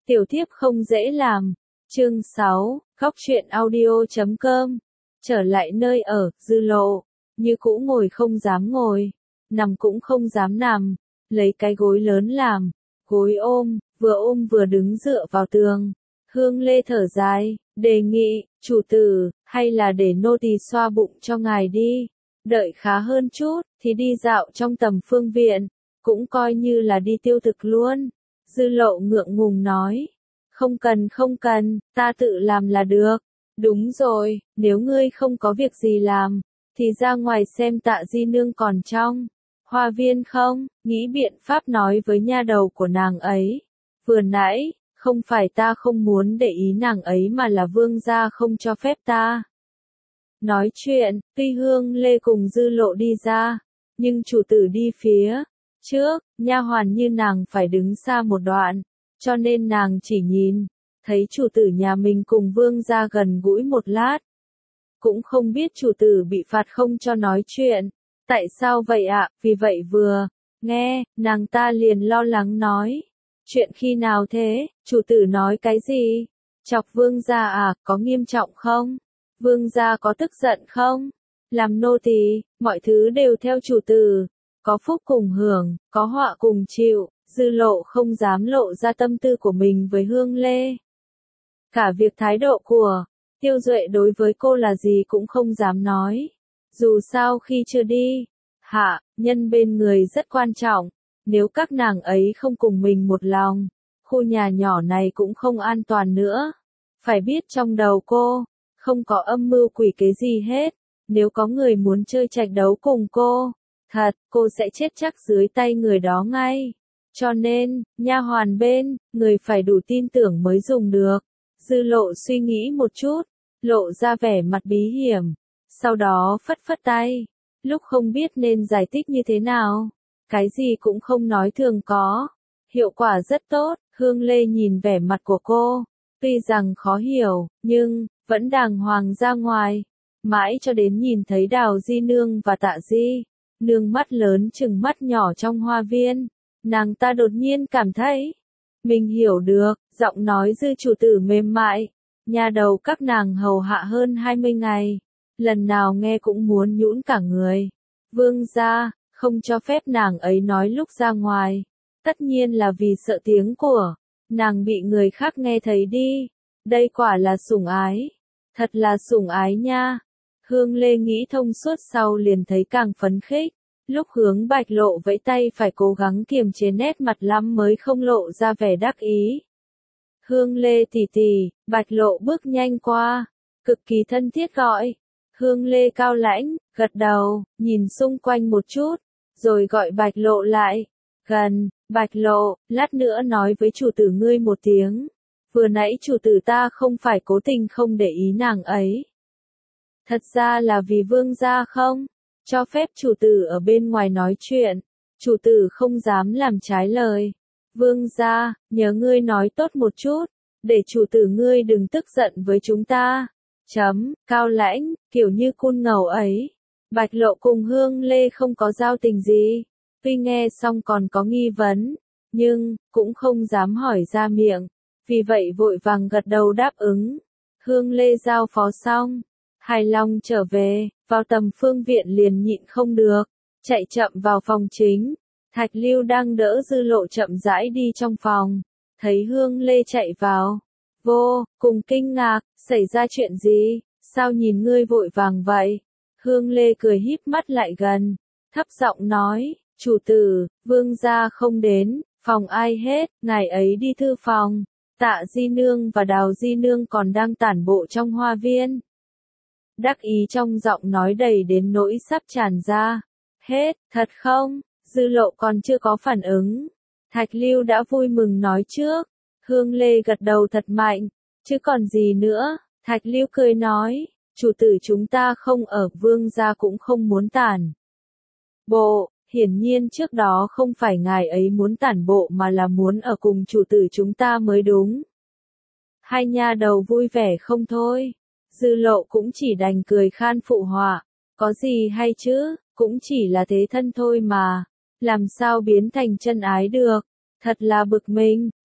Tiểu thiếp không dễ làm. Chương 6, Góc truyện audio.com. Trở lại nơi ở, Dư Lộ, như cũ ngồi không dám ngồi, nằm cũng không dám nằm, lấy cái gối lớn làm, gối ôm vừa đứng dựa vào tường. Hương Lê thở dài, đề nghị, chủ tử, hay là để nô tỳ xoa bụng cho ngài đi, đợi khá hơn chút, thì đi dạo trong tầm phương viện, cũng coi như là đi tiêu thực luôn. Dư Lộ ngượng ngùng nói, không cần, ta tự làm là được. Đúng rồi, nếu ngươi không có việc gì làm, thì ra ngoài xem Tạ Di Nương còn trong hoa viên không, nghĩ biện pháp nói với nha đầu của nàng ấy. Vừa nãy, không phải ta không muốn để ý nàng ấy mà là vương gia không cho phép ta. Nói chuyện, tuy Hương Lê cùng Dư Lộ đi ra, nhưng chủ tử đi phía trước, nha hoàn như nàng phải đứng xa một đoạn, cho nên nàng chỉ nhìn thấy chủ tử nhà mình cùng vương gia gần gũi một lát. Cũng không biết chủ tử bị phạt không cho nói chuyện. Tại sao vậy ạ? Vì vậy vừa nghe, nàng ta liền lo lắng nói. Chuyện khi nào thế? Chủ tử nói cái gì? Chọc vương gia à, có nghiêm trọng không? Vương gia có tức giận không? Làm nô tỳ, mọi thứ đều theo chủ tử. Có phúc cùng hưởng, có họa cùng chịu. Dư Lộ không dám lộ ra tâm tư của mình với Hương Lê. Cả việc thái độ của Tiêu Duệ đối với cô là gì cũng không dám nói. Dù sao khi chưa đi, nhân bên người rất quan trọng. Nếu các nàng ấy không cùng mình một lòng, khu nhà nhỏ này cũng không an toàn nữa. Phải biết trong đầu cô, không có âm mưu quỷ kế gì hết. Nếu có người muốn chơi trạch đấu cùng cô, cô sẽ chết chắc dưới tay người đó ngay. Cho nên, nha hoàn bên, người phải đủ tin tưởng mới dùng được. Dư Lộ suy nghĩ một chút, lộ ra vẻ mặt bí hiểm, sau đó phất phất tay, lúc không biết nên giải thích như thế nào, cái gì cũng không nói thường có, hiệu quả rất tốt. Hương Lê nhìn vẻ mặt của cô, tuy rằng khó hiểu, nhưng vẫn đàng hoàng ra ngoài, mãi cho đến nhìn thấy Đào Di Nương và Tạ Di Nương mắt lớn chừng mắt nhỏ trong hoa viên, nàng ta đột nhiên cảm thấy mình hiểu được. Giọng nói Dư chủ tử mềm mại, nhà đầu các nàng hầu hạ hơn 20 ngày, lần nào nghe cũng muốn nhũn cả người. Vương gia, không cho phép nàng ấy nói lúc ra ngoài, tất nhiên là vì sợ tiếng của nàng bị người khác nghe thấy đi. Đây quả là sủng ái, thật là sủng ái nha. Hương Lê nghĩ thông suốt sau liền thấy càng phấn khích. Lúc hướng Bạch Lộ vẫy tay phải cố gắng kiềm chế nét mặt lắm mới không lộ ra vẻ đắc ý. Hương Lê tỷ tỷ, Bạch Lộ bước nhanh qua, cực kỳ thân thiết gọi. Hương Lê cao lãnh, gật đầu, nhìn xung quanh một chút, rồi gọi Bạch Lộ lại. Gần, Bạch Lộ, lát nữa nói với chủ tử ngươi một tiếng. Vừa nãy chủ tử ta không phải cố tình không để ý nàng ấy. Thật ra là vì vương gia không cho phép chủ tử ở bên ngoài nói chuyện. Chủ tử không dám làm trái lời. Vương gia, nhớ ngươi nói tốt một chút, để chủ tử ngươi đừng tức giận với chúng ta. Cao lãnh, kiểu như cun ngầu ấy. Bạch Lộ cùng Hương Lê không có giao tình gì. Tuy nghe xong còn có nghi vấn, nhưng cũng không dám hỏi ra miệng. Vì vậy vội vàng gật đầu đáp ứng. Hương Lê giao phó xong, hài lòng trở về, vào tầm phương viện liền nhịn không được, chạy chậm vào phòng chính. Thạch Lưu đang đỡ Dư Lộ chậm rãi đi trong phòng, thấy Hương Lê chạy vào, vô cùng kinh ngạc, xảy ra chuyện gì, sao nhìn ngươi vội vàng vậy? Hương Lê cười híp mắt lại gần, thấp giọng nói, chủ tử, vương gia không đến phòng ai hết, ngài ấy đi thư phòng. Tạ Di Nương và Đào Di Nương còn đang tản bộ trong hoa viên. Đắc ý trong giọng nói đầy đến nỗi sắp tràn ra. Hết, thật không? Dư Lộ còn chưa có phản ứng. Thạch Lưu đã vui mừng nói trước. Hương Lê gật đầu thật mạnh. Chứ còn gì nữa? Thạch Lưu cười nói. Chủ tử chúng ta không ở, vương gia cũng không muốn tản bộ. Hiển nhiên trước đó không phải ngài ấy muốn tản bộ mà là muốn ở cùng chủ tử chúng ta mới đúng. Hai nha đầu vui vẻ không thôi. Dư Lộ cũng chỉ đành cười khan phụ họa. Có gì hay chứ, cũng chỉ là thế thân thôi mà. Làm sao biến thành chân ái được. Thật là bực mình.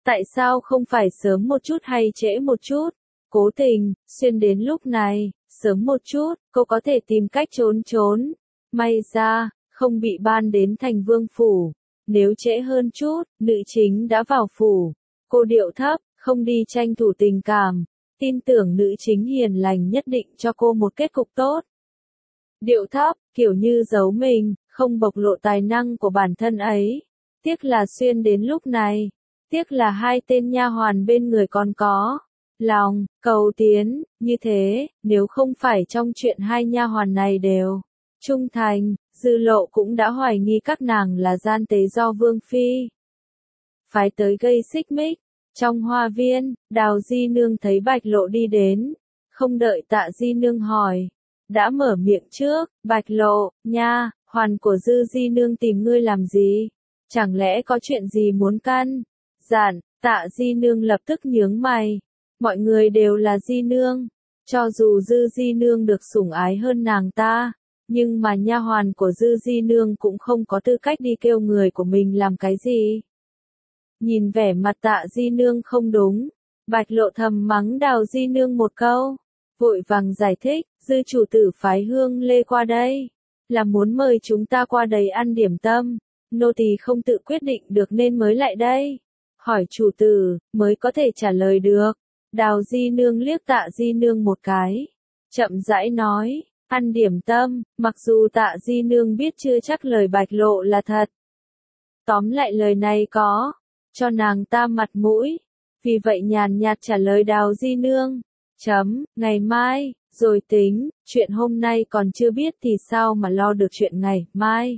Tại sao không phải sớm một chút hay trễ một chút? Cố tình, xuyên đến lúc này, sớm một chút, cô có thể tìm cách trốn. May ra, không bị ban đến thành vương phủ. Nếu trễ hơn chút, nữ chính đã vào phủ. Cô điệu thấp, không đi tranh thủ tình cảm. Tin tưởng nữ chính hiền lành nhất định cho cô một kết cục tốt. Điệu thấp, kiểu như giấu mình, không bộc lộ tài năng của bản thân ấy. Tiếc là xuyên đến lúc này. Tiếc là hai tên nha hoàn bên người còn có lòng cầu tiến, như thế, nếu không phải trong chuyện hai nha hoàn này đều trung thành, Dư Lộ cũng đã hoài nghi các nàng là gian tế do Vương Phi phái tới gây xích mích. Trong hoa viên, Đào Di Nương thấy Bạch Lộ đi đến, không đợi Tạ Di Nương hỏi, đã mở miệng trước, Bạch Lộ, nha, hoàn của Dư Di Nương tìm ngươi làm gì? Chẳng lẽ có chuyện gì muốn căn dặn? Tạ Di Nương lập tức nhướng mày. Mọi người đều là Di Nương. Cho dù Dư Di Nương được sủng ái hơn nàng ta, nhưng mà nha hoàn của Dư Di Nương cũng không có tư cách đi kêu người của mình làm cái gì. Nhìn vẻ mặt Tạ Di Nương không đúng, Bạch Lộ thầm mắng Đào Di Nương một câu, vội vàng giải thích, Dư chủ tử phái Hương Lê qua đây, là muốn mời chúng ta qua đây ăn điểm tâm, nô tỳ không tự quyết định được nên mới lại đây. Hỏi chủ tử, mới có thể trả lời được. Đào Di Nương liếc Tạ Di Nương một cái, chậm rãi nói, ăn điểm tâm, mặc dù Tạ Di Nương biết chưa chắc lời Bạch Lộ là thật. Tóm lại lời này có cho nàng ta mặt mũi, vì vậy nhàn nhạt trả lời Đào Di Nương, ngày mai, rồi tính, chuyện hôm nay còn chưa biết thì sao mà lo được chuyện ngày mai.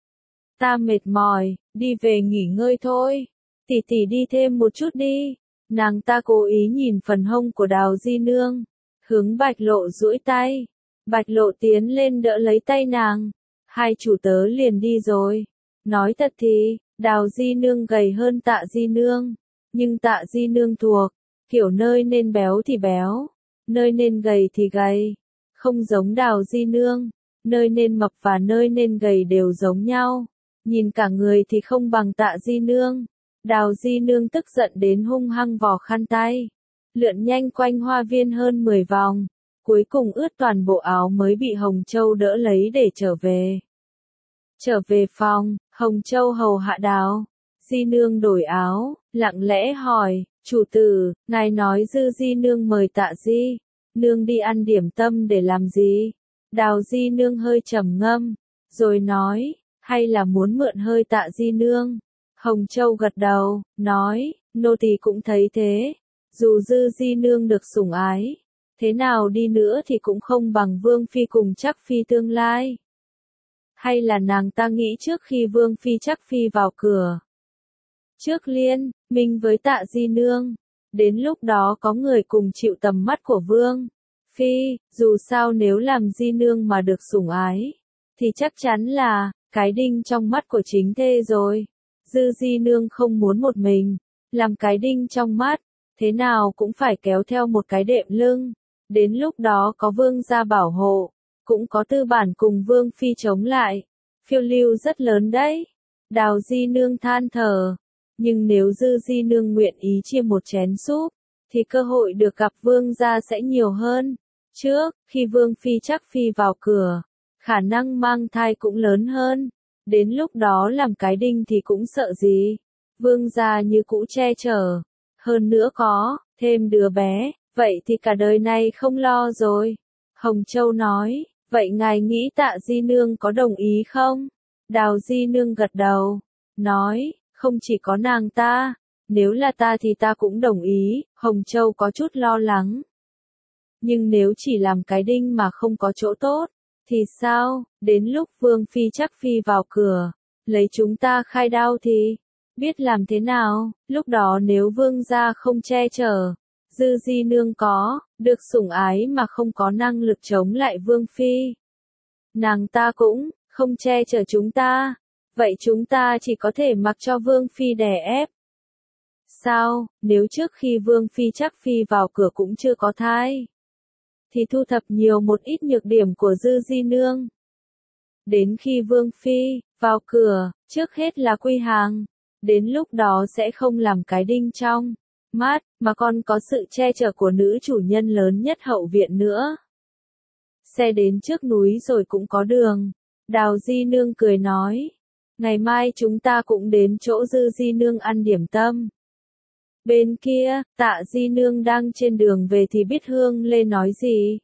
Ta mệt mỏi, đi về nghỉ ngơi thôi, tỷ tỷ đi thêm một chút đi. Nàng ta cố ý nhìn phần hông của Đào Di Nương, hướng Bạch Lộ duỗi tay. Bạch Lộ tiến lên đỡ lấy tay nàng, hai chủ tớ liền đi rồi. Nói thật thì, Đào Di Nương gầy hơn Tạ Di Nương, nhưng Tạ Di Nương thuộc kiểu nơi nên béo thì béo, nơi nên gầy thì gầy, không giống Đào Di Nương, nơi nên mập và nơi nên gầy đều giống nhau, nhìn cả người thì không bằng Tạ Di Nương. Đào Di Nương tức giận đến hung hăng vò khăn tay, lượn nhanh quanh hoa viên hơn 10 vòng, cuối cùng ướt toàn bộ áo mới bị Hồng Châu đỡ lấy để trở về. Trở về phòng, Hồng Châu hầu hạ Đào Di Nương đổi áo, lặng lẽ hỏi, chủ tử, ngài nói Dư Di Nương mời Tạ Di Nương đi ăn điểm tâm để làm gì? Đào Di Nương hơi trầm ngâm, rồi nói, hay là muốn mượn hơi Tạ Di Nương? Hồng Châu gật đầu, nói, nô tỳ cũng thấy thế, dù Dư Di Nương được sủng ái, thế nào đi nữa thì cũng không bằng Vương Phi cùng Trắc Phi tương lai. Hay là nàng ta nghĩ trước khi Vương Phi Trắc Phi vào cửa, trước liên minh với Tạ Di Nương, đến lúc đó có người cùng chịu tầm mắt của Vương Phi, dù sao nếu làm Di Nương mà được sủng ái, thì chắc chắn là cái đinh trong mắt của chính thê rồi. Dư Di Nương không muốn một mình làm cái đinh trong mắt, thế nào cũng phải kéo theo một cái đệm lưng. Đến lúc đó có Vương gia bảo hộ, cũng có tư bản cùng Vương Phi chống lại. Phiêu lưu rất lớn đấy. Đào Di Nương than thở. Nhưng nếu Dư Di Nương nguyện ý chia một chén súp, thì cơ hội được gặp Vương gia sẽ nhiều hơn. Trước, khi Vương Phi Trắc Phi vào cửa, khả năng mang thai cũng lớn hơn. Đến lúc đó làm cái đinh thì cũng sợ gì. Vương gia như cũ che chở. Hơn nữa có thêm đứa bé, vậy thì cả đời này không lo rồi. Hồng Châu nói, vậy ngài nghĩ Tạ Di Nương có đồng ý không? Đào Di Nương gật đầu, nói, không chỉ có nàng ta, nếu là ta thì ta cũng đồng ý. Hồng Châu có chút lo lắng. Nhưng nếu chỉ làm cái đinh mà không có chỗ tốt, thì sao? Đến lúc Vương Phi Trắc Phi vào cửa, lấy chúng ta khai đao thì biết làm thế nào? Lúc đó nếu Vương gia không che chở, Dư Di Nương có được sủng ái mà không có năng lực chống lại Vương Phi, nàng ta cũng không che chở chúng ta, vậy chúng ta chỉ có thể mặc cho Vương Phi đè ép. Sao? Nếu trước khi Vương Phi Trắc Phi vào cửa cũng chưa có thai, thì thu thập nhiều một ít nhược điểm của Dư Di Nương. Đến khi Vương Phi vào cửa, trước hết là quy hàng, đến lúc đó sẽ không làm cái đinh trong mắt, mà còn có sự che chở của nữ chủ nhân lớn nhất hậu viện nữa. Xe đến trước núi rồi cũng có đường. Đào Di Nương cười nói, ngày mai chúng ta cũng đến chỗ Dư Di Nương ăn điểm tâm. Bên kia, Tạ Di Nương đang trên đường về thì biết Hương Lê nói gì.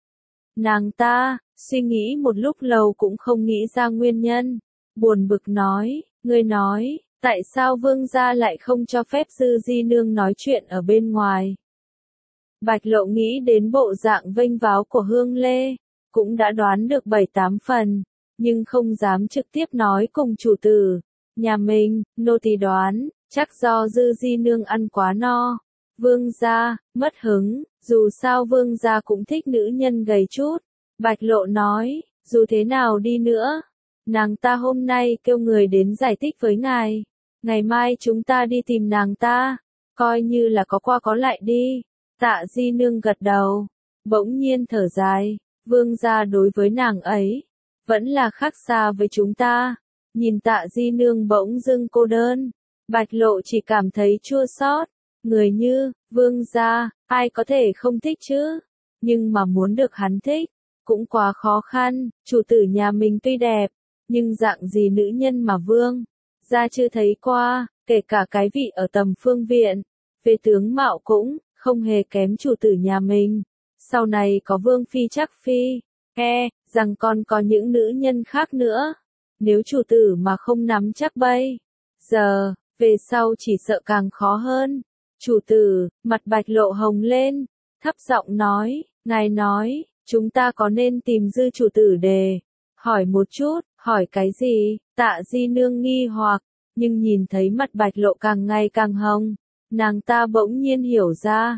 Nàng ta, suy nghĩ một lúc lâu cũng không nghĩ ra nguyên nhân. Buồn bực nói, ngươi nói, tại sao vương gia lại không cho phép Dư Di Nương nói chuyện ở bên ngoài? Bạch Lộ nghĩ đến bộ dạng vênh váo của Hương Lê, cũng đã đoán được 7-8 phần, nhưng không dám trực tiếp nói cùng chủ tử. Nhà mình, nô tỳ đoán, chắc do Dư Di Nương ăn quá no. Vương gia, mất hứng, dù sao vương gia cũng thích nữ nhân gầy chút. Bạch Lộ nói, dù thế nào đi nữa, nàng ta hôm nay kêu người đến giải thích với ngài. Ngày mai chúng ta đi tìm nàng ta, coi như là có qua có lại đi. Tạ Di Nương gật đầu, bỗng nhiên thở dài, vương gia đối với nàng ấy, vẫn là khác xa với chúng ta. Nhìn Tạ Di Nương bỗng dưng cô đơn, Bạch Lộ chỉ cảm thấy chua xót. Người như, vương gia, ai có thể không thích chứ? Nhưng mà muốn được hắn thích, cũng quá khó khăn. Chủ tử nhà mình tuy đẹp, nhưng dạng gì nữ nhân mà vương gia chưa thấy qua, kể cả cái vị ở tầm phương viện, về tướng mạo cũng không hề kém chủ tử nhà mình. Sau này có vương phi chắc phi, rằng còn có những nữ nhân khác nữa. Nếu chủ tử mà không nắm chắc bây giờ, về sau chỉ sợ càng khó hơn. Chủ tử, mặt Bạch Lộ hồng lên, thấp giọng nói, ngài nói, chúng ta có nên tìm Dư chủ tử để hỏi một chút? Hỏi cái gì? Tạ Di Nương nghi hoặc, nhưng nhìn thấy mặt Bạch Lộ càng ngày càng hồng, nàng ta bỗng nhiên hiểu ra.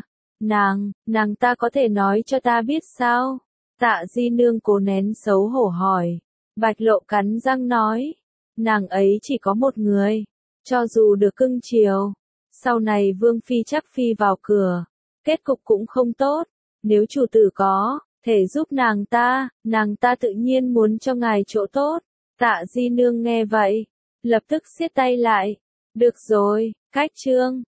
Nàng ta có thể nói cho ta biết sao? Tạ Di Nương cố nén xấu hổ hỏi. Bạch Lộ cắn răng nói, nàng ấy chỉ có một người, cho dù được cưng chiều, sau này vương phi chắc phi vào cửa, kết cục cũng không tốt. Nếu chủ tử có thể giúp nàng ta tự nhiên muốn cho ngài chỗ tốt. Tạ Di Nương nghe vậy, lập tức siết tay lại. Được rồi, cách chương.